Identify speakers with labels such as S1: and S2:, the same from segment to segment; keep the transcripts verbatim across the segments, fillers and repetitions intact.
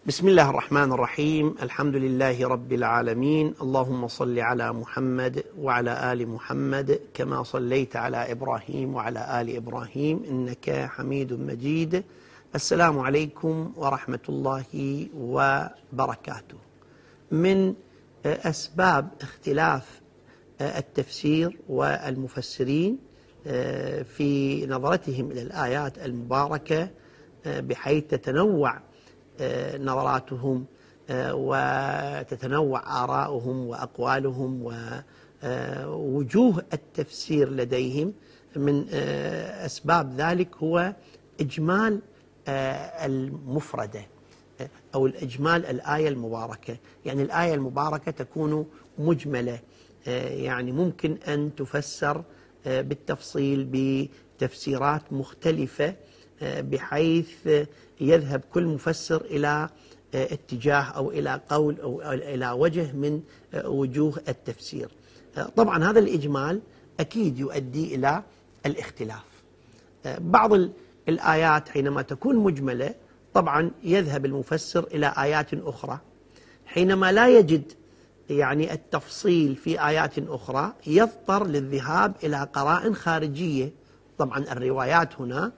S1: بسم الله الرحمن الرحيم. الحمد لله رب العالمين. اللهم صل على محمد وعلى آل محمد كما صليت على إبراهيم وعلى آل إبراهيم إنك حميد مجيد. السلام عليكم ورحمة الله وبركاته. من أسباب اختلاف التفسير والمفسرين في نظرتهم إلى الآيات المباركة بحيث تتنوع نظراتهم وتتنوع آراؤهم وأقوالهم ووجوه التفسير لديهم، من أسباب ذلك هو إجمال المفردة أو الإجمال الآية المباركة. يعني الآية المباركة تكون مجملة، يعني ممكن أن تفسر بالتفصيل بتفسيرات مختلفة بحيث يذهب كل مفسر إلى اتجاه أو إلى قول أو إلى وجه من وجوه التفسير. طبعا هذا الإجمال أكيد يؤدي إلى الاختلاف. بعض الآيات حينما تكون مجملة طبعا يذهب المفسر إلى آيات أخرى، حينما لا يجد يعني التفصيل في آيات أخرى يضطر للذهاب إلى قرائن خارجية. طبعا الروايات هنا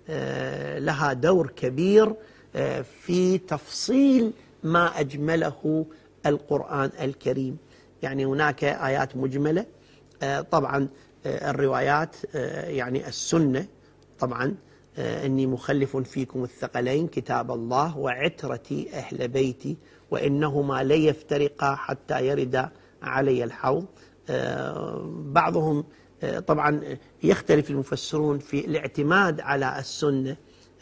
S1: لها دور كبير في تفصيل ما أجمله القرآن الكريم. يعني هناك آيات مجملة، طبعا الروايات يعني السنة، طبعا إني مخلف فيكم الثقلين كتاب الله وعترتي أهل بيتي وإنهما لن يفترقا حتى يرد علي الحوض. بعضهم طبعا يختلف المفسرون في الاعتماد على السنة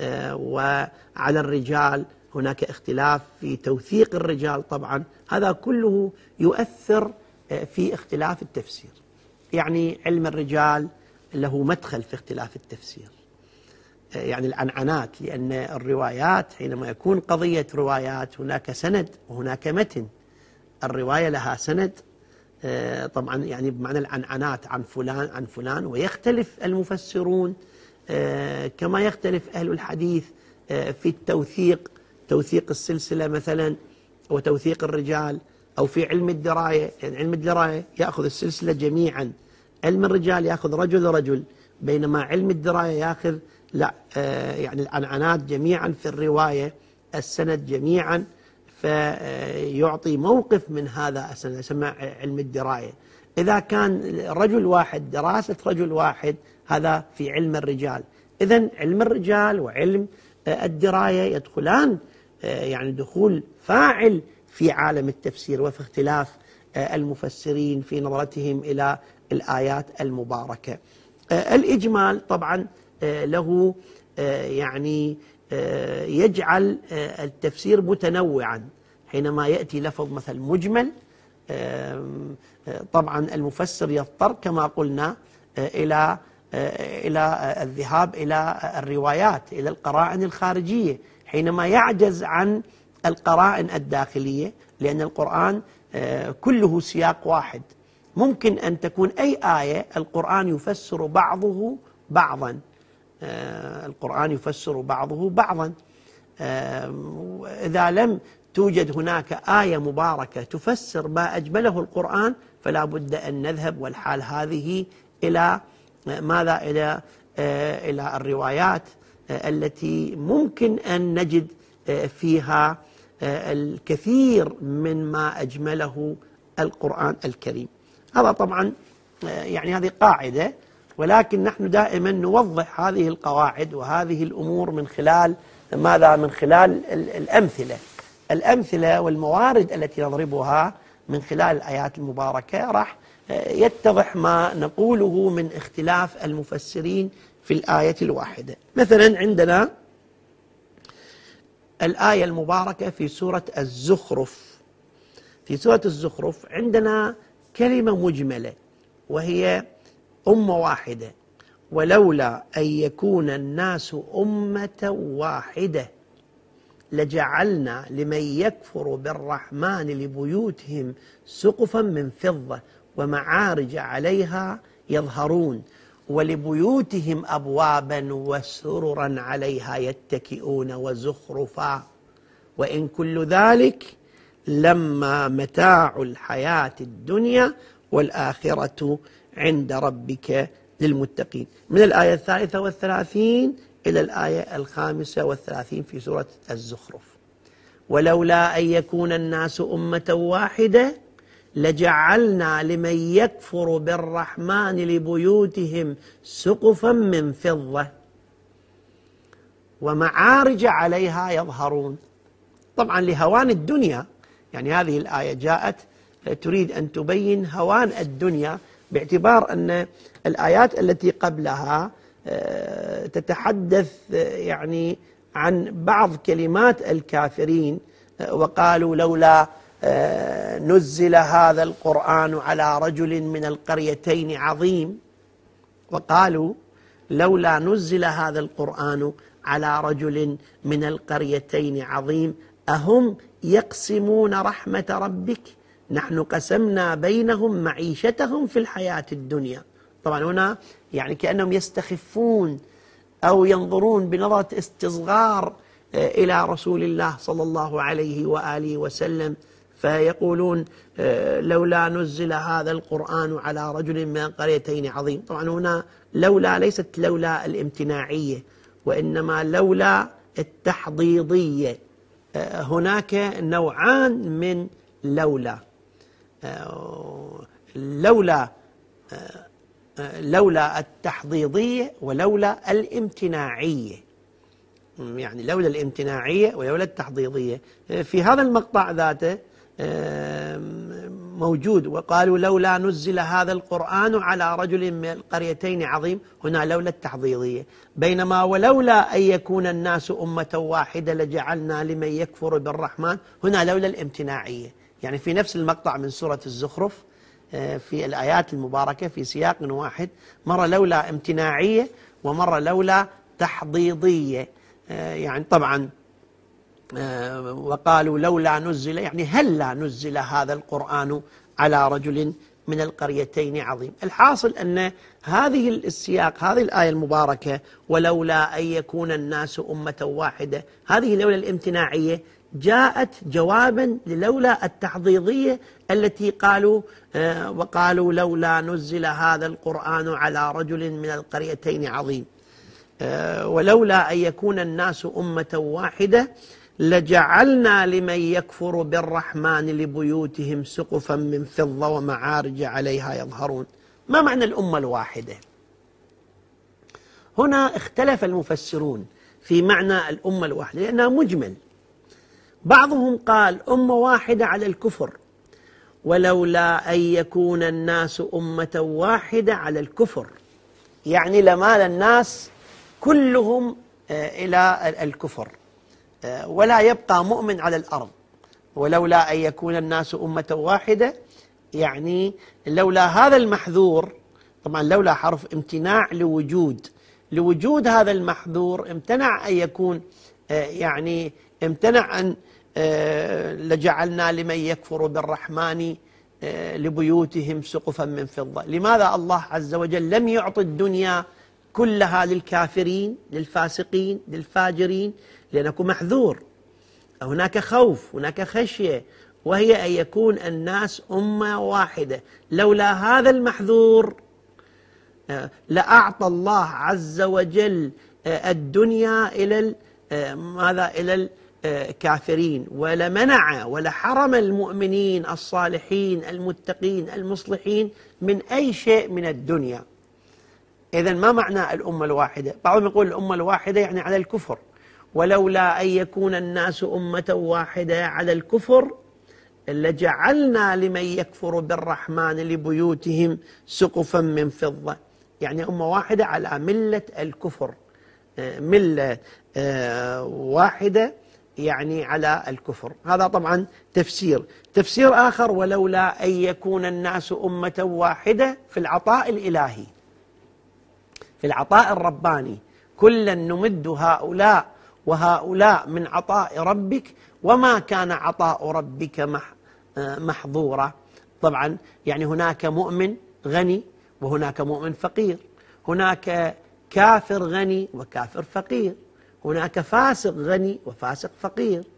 S1: وعلى الرجال، هناك اختلاف في توثيق الرجال. طبعا هذا كله يؤثر في اختلاف التفسير. يعني علم الرجال له مدخل في اختلاف التفسير، يعني العنعنات، لأن الروايات حينما يكون قضية روايات هناك سند وهناك متن. الرواية لها سند طبعا يعني بمعنى العنعنات عن فلان عن فلان، ويختلف المفسرون كما يختلف أهل الحديث في التوثيق، توثيق السلسلة مثلا وتوثيق الرجال، أو في علم الدراية. يعني علم الدراية يأخذ السلسلة جميعا، علم الرجال يأخذ رجل رجل، بينما علم الدراية يأخذ لا يعني العنعنات جميعا في الرواية، السند جميعا، فيعطي موقف من هذا السند، يسمى علم الدراية. إذا كان رجل واحد دراسة رجل واحد هذا في علم الرجال. إذن علم الرجال وعلم الدراية يدخلان يعني دخول فاعل في عالم التفسير وفي اختلاف المفسرين في نظرتهم إلى الآيات المباركة. الإجمال طبعا له يعني يجعل التفسير متنوعا. حينما يأتي لفظ مثل مجمل طبعا المفسر يضطر كما قلنا إلى إلى الذهاب إلى الروايات، إلى القرائن الخارجية، حينما يعجز عن القرائن الداخلية، لأن القرآن كله سياق واحد. ممكن أن تكون أي آية القرآن يفسر بعضه بعضا، القرآن يفسر بعضه بعضا. إذا لم توجد هناك آية مباركة تفسر ما أجمله القرآن فلا بد أن نذهب والحال هذه إلى ماذا؟ إلى إلى الروايات التي ممكن أن نجد فيها الكثير من ما أجمله القرآن الكريم. هذا طبعا يعني هذه قاعدة، ولكن نحن دائما نوضح هذه القواعد وهذه الأمور من خلال ماذا؟ من خلال الأمثلة الأمثلة والموارد التي نضربها من خلال الآيات المباركة. راح يتضح ما نقوله من اختلاف المفسرين في الآية الواحدة. مثلا عندنا الآية المباركة في سورة الزخرف. في سورة الزخرف عندنا كلمة مجملة وهي أمة واحدة، ولولا أن يكون الناس أمة واحدة لجعلنا لمن يكفر بالرحمن لبيوتهم سقفا من فضة ومعارج عليها يظهرون ولبيوتهم أبوابا وسررا عليها يتكئون وزخرفا وإن كل ذلك لما متاع الحياة الدنيا والآخرة عند ربك للمتقين. من الآية الثالثة والثلاثين إلى الآية الخامسة والثلاثين في سورة الزخرف: ولولا أن يكون الناس أمة واحدة لجعلنا لمن يكفر بالرحمن لبيوتهم سقفا من فضة ومعارج عليها يظهرون. طبعا لهوان الدنيا، يعني هذه الآية جاءت تريد أن تبين هوان الدنيا، باعتبار أن الآيات التي قبلها تتحدث يعني عن بعض كلمات الكافرين، وقالوا لولا نزل هذا القرآن على رجل من القريتين عظيم، وقالوا لولا نزل هذا القرآن على رجل من القريتين عظيم أهم يقسمون رحمة ربك نحن قسمنا بينهم معيشتهم في الحياة الدنيا. طبعا هنا يعني كأنهم يستخفون أو ينظرون بنظرة استصغار إلى رسول الله صلى الله عليه وآله وسلم، فيقولون لولا نزل هذا القرآن على رجل من القريتين عظيم. طبعا هنا لولا ليست لولا الامتناعية، وإنما لولا التحضيضية. هناك نوعان من لولا، لولا لولا التحضيضية ولولا الامتناعية، يعني لولا الامتناعية ولولا التحضيضية. في هذا المقطع ذاته موجود: وقالوا لولا نزل هذا القرآن على رجل من القريتين عظيم، هنا لولا التحضيضية. بينما ولولا أن يكون الناس أمة واحدة لجعلنا لمن يكفر بالرحمن، هنا لولا الامتناعية. يعني في نفس المقطع من سورة الزخرف في الآيات المباركة في سياق واحد، مرة لولا امتناعية ومرة لولا تحضيضية. يعني طبعا وقالوا لولا نزل، يعني هلا نزل هذا القرآن على رجل من القريتين عظيم. الحاصل أن هذه السياق، هذه الآية المباركة ولولا أن يكون الناس أمة واحدة، هذه لولا الامتناعية جاءت جوابا للولا التحضيضية التي قالوا وقالوا لولا نزل هذا القرآن على رجل من القريتين عظيم. ولولا أن يكون الناس أمة واحدة لجعلنا لمن يكفر بالرحمن لبيوتهم سقفا من فضة ومعارج عليها يظهرون. ما معنى الأمة الواحدة؟ هنا اختلف المفسرون في معنى الأمة الواحدة لأنها مجمل. بعضهم قال أمة واحدة على الكفر، ولولا أن يكون الناس أمة واحدة على الكفر، يعني لمال الناس كلهم إلى الكفر ولا يبقى مؤمن على الأرض. ولولا أن يكون الناس أمة واحدة، يعني لولا هذا المحذور، طبعا لولا حرف امتناع لوجود، لوجود هذا المحذور امتنع أن يكون، يعني امتنع أن لجعلنا لمن يكفر بالرحمن لبيوتهم سقفا من فضة. لماذا الله عز وجل لم يعطي الدنيا كلها للكافرين للفاسقين للفاجرين؟ لأنه محذور، هناك خوف، هناك خشية، وهي أن يكون الناس أمة واحدة. لولا هذا المحذور لأعطى الله عز وجل الدنيا إلى ماذا؟ إلى الكافرين، ولمنع ولحرم المؤمنين الصالحين المتقين المصلحين من أي شيء من الدنيا. إذن ما معنى الأمة الواحدة؟ بعضهم يقول الأمة الواحدة يعني على الكفر، ولولا أن يكون الناس أمة واحدة على الكفر لجعلنا لمن يكفر بالرحمن لبيوتهم سقفا من فضة، يعني أمة واحدة على ملة الكفر، ملة واحدة يعني على الكفر. هذا طبعا تفسير. تفسير آخر ولولا أن يكون الناس أمة واحدة في العطاء الإلهي، في العطاء الرباني، كلا نمد هؤلاء وهؤلاء من عطاء ربك وما كان عطاء ربك محظورا. طبعا يعني هناك مؤمن غني وهناك مؤمن فقير، هناك كافر غني وكافر فقير، هناك فاسق غني وفاسق فقير،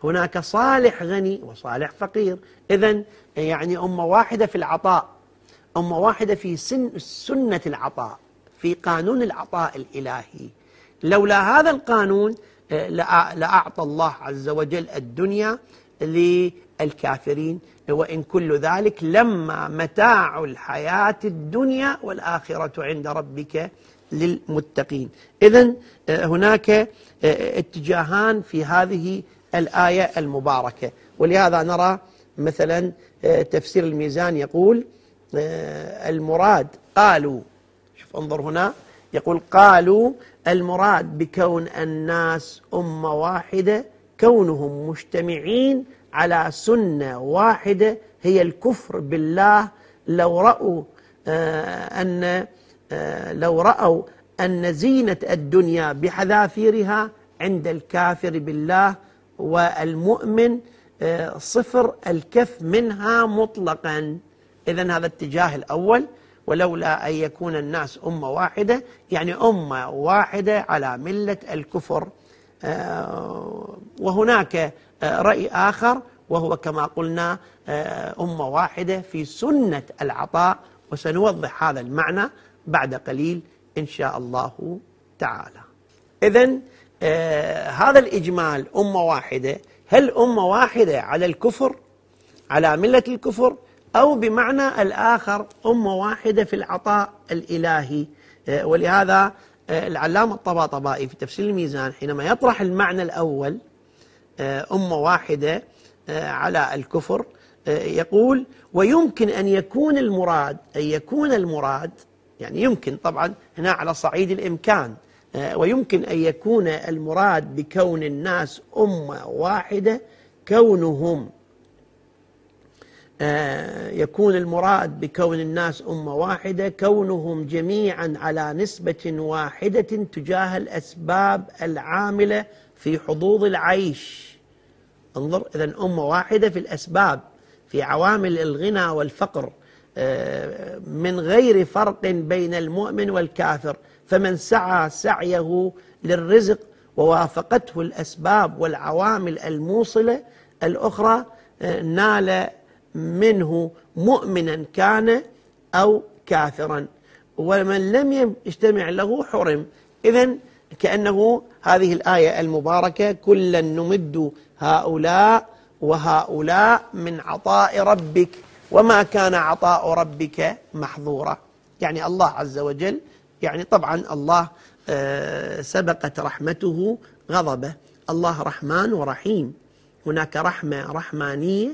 S1: هناك صالح غني وصالح فقير. إذن يعني أمة واحدة في العطاء، أمة واحدة في سن سنة العطاء، في قانون العطاء الإلهي. لولا هذا القانون لأعطى الله عز وجل الدنيا للكافرين، وإن كل ذلك لما متاع الحياة الدنيا والآخرة عند ربك للمتقين. إذن هناك اتجاهان في هذه الآية المباركة، ولهذا نرى مثلا تفسير الميزان يقول المراد قالوا، شوف انظر هنا يقول قالوا المراد بكون الناس أمة واحدة كونهم مجتمعين على سنة واحدة هي الكفر بالله. لو رأوا أن لو رأوا أن زينة الدنيا بحذافيرها عند الكافر بالله والمؤمن صفر الكف منها مطلقا. إذن هذا الاتجاه الأول، ولولا أن يكون الناس أمة واحدة يعني أمة واحدة على ملة الكفر. وهناك رأي آخر وهو كما قلنا أمة واحدة في سنة العطاء، وسنوضح هذا المعنى بعد قليل إن شاء الله تعالى. إذن هذا الإجمال أمة واحدة، هل أمة واحدة على الكفر على ملة الكفر، أو بمعنى الآخر أمة واحدة في العطاء الإلهي؟ ولهذا العلامة الطباطبائي في تفسير الميزان حينما يطرح المعنى الأول أمة واحدة على الكفر يقول ويمكن أن يكون المراد أن يكون المراد يعني يمكن طبعا هنا على صعيد الإمكان، ويمكن أن يكون المراد بكون الناس أمة واحدة كونهم يكون المراد بكون الناس أمة واحدة كونهم جميعا على نسبة واحدة تجاه الأسباب العاملة في حظوظ العيش. انظر، إذن أمة واحدة في الأسباب، في عوامل الغنى والفقر، من غير فرق بين المؤمن والكافر. فمن سعى سعيه للرزق ووافقته الأسباب والعوامل الموصلة الأخرى نال منه مؤمنا كان أو كافرا، ومن لم يجتمع له حرم. إذن كأنه هذه الآية المباركة كلا نمد هؤلاء وهؤلاء من عطاء ربك وما كان عطاء ربك محظورا. يعني الله عز وجل، يعني طبعا الله سبقت رحمته غضبه، الله رحمن ورحيم. هناك رحمة رحمانية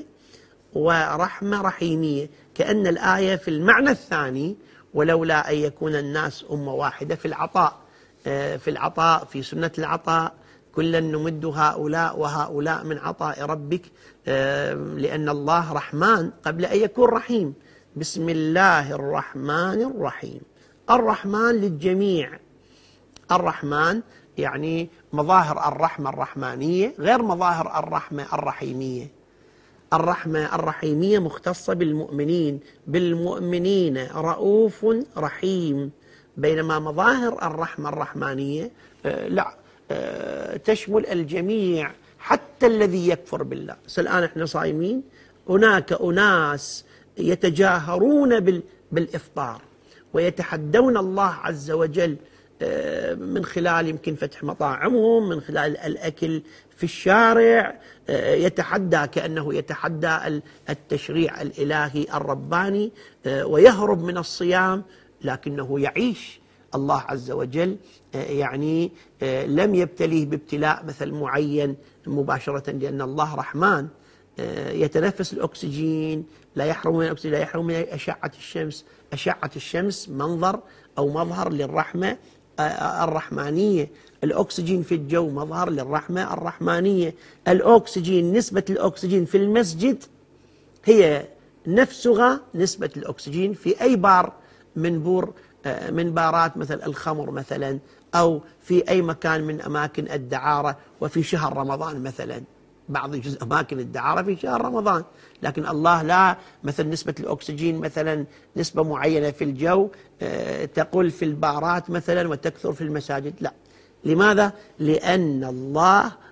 S1: ورحمة رحيمية، كأن الآية في المعنى الثاني ولولا أن يكون الناس أمة واحدة في العطاء، في العطاء في سنة العطاء كلا نمد هؤلاء وهؤلاء من عطاء ربك، لأن الله رحمن قبل أن يكون رحيم. بسم الله الرحمن الرحيم. الرحمن للجميع، الرحمن يعني مظاهر الرحمة الرحمانية غير مظاهر الرحمة الرحيمية. الرحمة الرحيمية مختصة بالمؤمنين، بالمؤمنين رؤوف رحيم، بينما مظاهر الرحمة الرحمانية لا تشمل الجميع حتى الذي يكفر بالله. الآن احنا صايمين، هناك أناس يتجاهرون بالإفطار ويتحدون الله عز وجل من خلال يمكن فتح مطاعمهم، من خلال الأكل في الشارع، يتحدى كأنه يتحدى التشريع الإلهي الرباني ويهرب من الصيام، لكنه يعيش. الله عز وجل يعني لم يبتليه بابتلاء مثل معين مباشرة، لأن الله رحمن يتنفس الأكسجين، لا يحرم من الأكسجين، لا يحرم من أشعة الشمس. أشعة الشمس منظر أو مظهر للرحمة الرحمانية، الأكسجين في الجو مظهر للرحمة الرحمانية. الأكسجين، نسبة الأكسجين في المسجد هي نفسها نسبة الأكسجين في أي بار من بور من بارات مثل الخمر مثلا، أو في أي مكان من أماكن الدعارة، وفي شهر رمضان مثلا، بعض جزء أماكن الدعارة في شهر رمضان، لكن الله لا مثل نسبة الأكسجين مثلا نسبة معينة في الجو تقل في البارات مثلا وتكثر في المساجد، لا. لماذا؟ لأن الله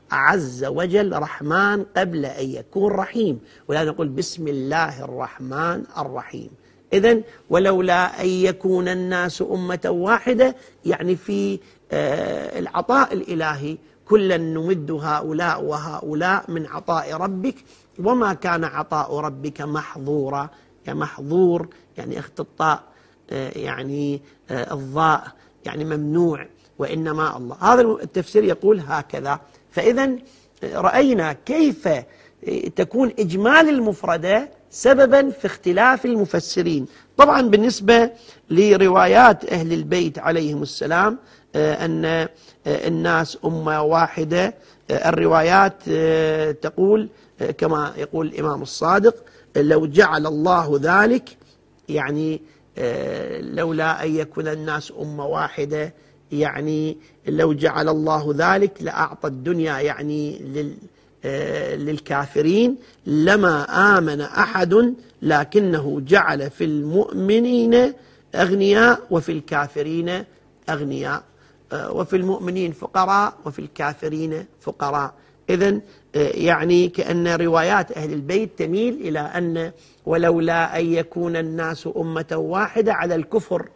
S1: عز وجل رحمن قبل أن يكون رحيم، ولا نقول بسم الله الرحمن الرحيم. إذن ولولا أن يكون الناس أمة واحدة، يعني في العطاء الإلهي كلا نمد هؤلاء وهؤلاء من عطاء ربك، وما كان عطاء ربك محظورا. يعني محظور يعني اختطاء، يعني الضاء يعني ممنوع، وإنما الله. هذا التفسير يقول هكذا. فإذا رأينا كيف تكون إجمال المفردة سببا في اختلاف المفسرين. طبعا بالنسبة لروايات أهل البيت عليهم السلام أن الناس أمة واحدة، الروايات تقول كما يقول الإمام الصادق: لو جعل الله ذلك، يعني لولا أن يكون الناس أمة واحدة، يعني لو جعل الله ذلك لأعطى الدنيا يعني للكافرين لما آمن أحد، لكنه جعل في المؤمنين أغنياء وفي الكافرين أغنياء، وفي المؤمنين فقراء وفي الكافرين فقراء. إذن يعني كأن روايات أهل البيت تميل إلى أن ولولا أن يكون الناس أمة واحدة على الكفر،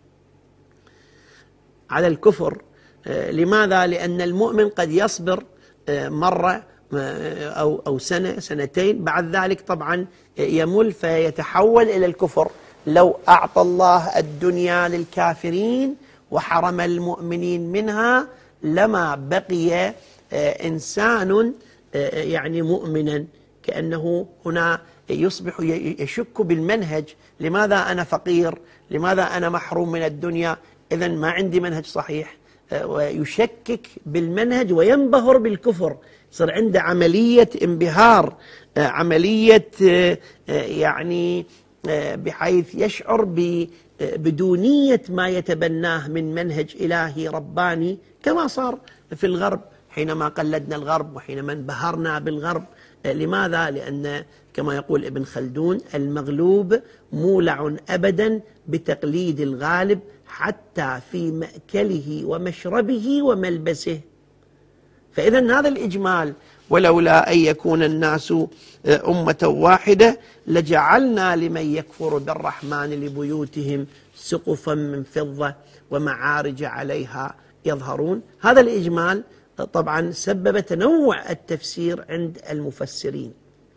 S1: على الكفر. لماذا؟ لأن المؤمن قد يصبر مرة أو أو سنة سنتين، بعد ذلك طبعا يمل فيتحول إلى الكفر. لو أعطى الله الدنيا للكافرين وحرم المؤمنين منها لما بقي إنسان يعني مؤمنا. كأنه هنا يصبح يشك بالمنهج: لماذا أنا فقير؟ لماذا أنا محروم من الدنيا؟ إذن ما عندي منهج صحيح. ويشكك بالمنهج وينبهر بالكفر، يصير عنده عملية انبهار، عملية يعني بحيث يشعر بدونية ما يتبناه من منهج إلهي رباني، كما صار في الغرب حينما قلدنا الغرب وحينما انبهرنا بالغرب. لماذا؟ لأن كما يقول ابن خلدون: المغلوب مولع أبدا بتقليد الغالب حتى في مأكله ومشربه وملبسه. فإذا هذا الإجمال: ولولا أن يكون الناس أمة واحدة لجعلنا لمن يكفر بالرحمن لبيوتهم سقفا من فضة ومعارج عليها يظهرون. هذا الإجمال طبعا سبب تنوع التفسير عند المفسرين.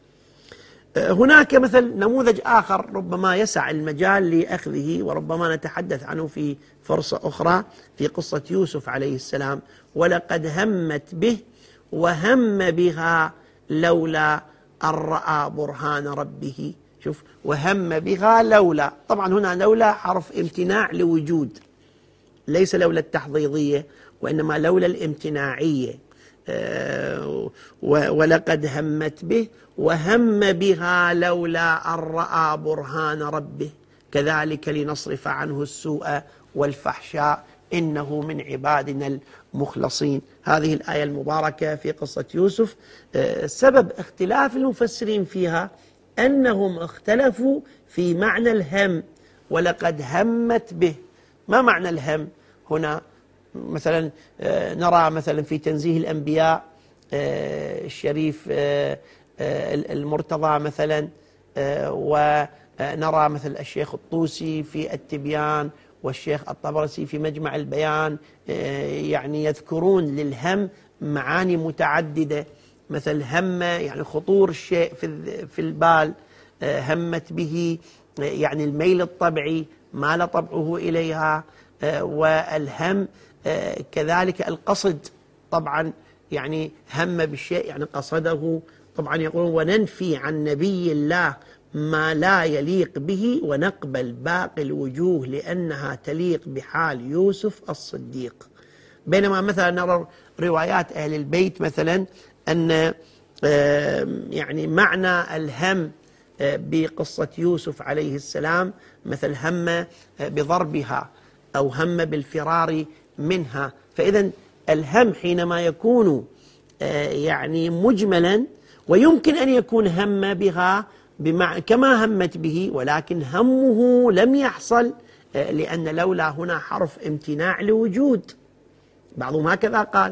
S1: هناك مثل نموذج آخر ربما يسع المجال لأخذه وربما نتحدث عنه في فرصة أخرى، في قصة يوسف عليه السلام: ولقد همت به وهم بها لولا أن رأى برهان ربه. شوف، وهم بها لولا، طبعا هنا لولا حرف امتناع لوجود، ليس لولا التحضيضية وإنما لولا الامتناعية. أه ولقد همت به وهم بها لولا أن رأى برهان ربه كذلك لنصرف عنه السوء والفحشاء إنه من عبادنا المخلصين. هذه الآية المباركة في قصة يوسف أه سبب اختلاف المفسرين فيها أنهم اختلفوا في معنى الهم. ولقد همت به، ما معنى الهم هنا؟ مثلا نرى مثلا في تنزيه الأنبياء الشريف المرتضى مثلا، ونرى مثل الشيخ الطوسي في التبيان والشيخ الطبرسي في مجمع البيان، يعني يذكرون للهم معاني متعددة. مثل هم يعني خطور الشيء في البال، همت به يعني الميل الطبعي مال طبعه إليها، والهم كذلك القصد، طبعا يعني هم بالشيء يعني قصده. طبعا يقولون: وننفي عن نبي الله ما لا يليق به ونقبل باقي الوجوه لأنها تليق بحال يوسف الصديق. بينما مثلا نرى روايات أهل البيت مثلا أن يعني معنى الهم بقصة يوسف عليه السلام مثل هم بضربها أو هم بالفرار منها. فإذا الهم حينما يكون يعني مجملا، ويمكن أن يكون هم بها بمع... كما همت به، ولكن همه لم يحصل لأن لولا هنا حرف امتناع لوجود. بعضهم هكذا قال: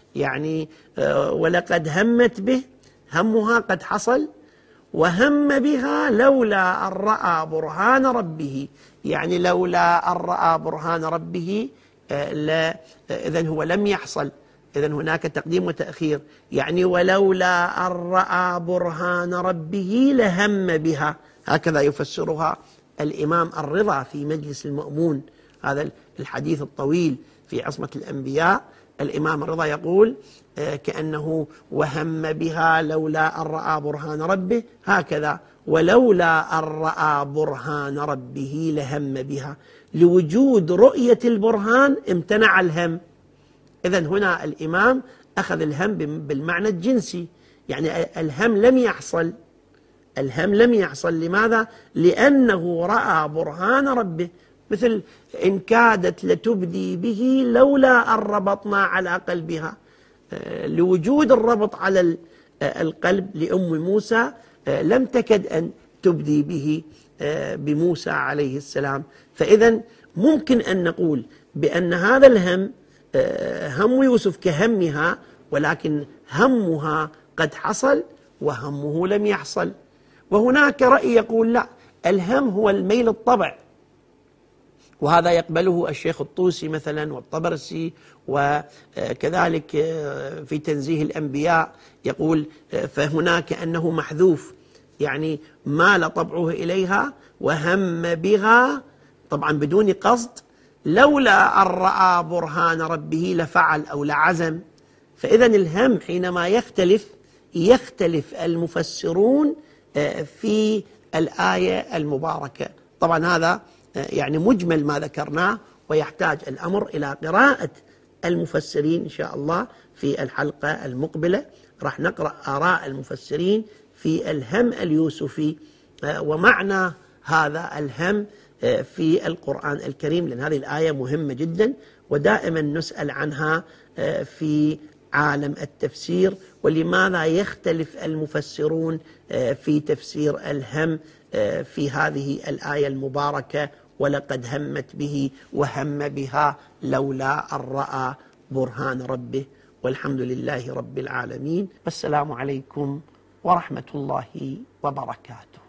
S1: يعني ولقد همت به، همها قد حصل، وهم بها لولا أن رأى برهان ربه، يعني لولا أن رأى برهان ربه لا، إذن هو لم يحصل، إذن هناك تقديم وتأخير، يعني ولولا أن رأى برهان ربه لهم بها، هكذا يفسرها الإمام الرضا في مجلس المأمون، هذا الحديث الطويل في عصمة الأنبياء. الإمام الرضا يقول كأنه وهم بها لولا أن رأى برهان ربه، هكذا ولولا أن رأى برهان ربه لهم بها، لوجود رؤية البرهان امتنع الهم. إذن هنا الإمام أخذ الهم بالمعنى الجنسي، يعني الهم لم يحصل، الهم لم يحصل. لماذا؟ لأنه رأى برهان ربه، مثل إن كادت لتبدي به لولا أن ربطنا على قلبها، لوجود الربط على القلب لأم موسى لم تكد أن تبدي به بموسى عليه السلام. فإذا ممكن أن نقول بأن هذا الهم هم يوسف كهمها، ولكن همها قد حصل وهمه لم يحصل. وهناك رأي يقول لا، الهم هو الميل الطبع، وهذا يقبله الشيخ الطوسي مثلا والطبرسي، وكذلك في تنزيه الأنبياء يقول فهناك أنه محذوف، يعني مال طبعه إليها وهم بها، طبعا بدون قصد، لولا أن رأى برهان ربه لفعل أو لعزم. فإذا الهم حينما يختلف يختلف المفسرون في الآية المباركة. طبعا هذا يعني مجمل ما ذكرناه، ويحتاج الأمر إلى قراءة المفسرين إن شاء الله. في الحلقة المقبلة راح نقرأ آراء المفسرين في الهم اليوسفي ومعنى هذا الهم في القرآن الكريم، لأن هذه الآية مهمة جدا ودائما نسأل عنها في عالم التفسير، ولماذا يختلف المفسرون في تفسير الهم في هذه الآية المباركة ولقد همت به وهم بها لولا أن رأى برهان ربه. والحمد لله رب العالمين، والسلام عليكم ورحمة الله وبركاته.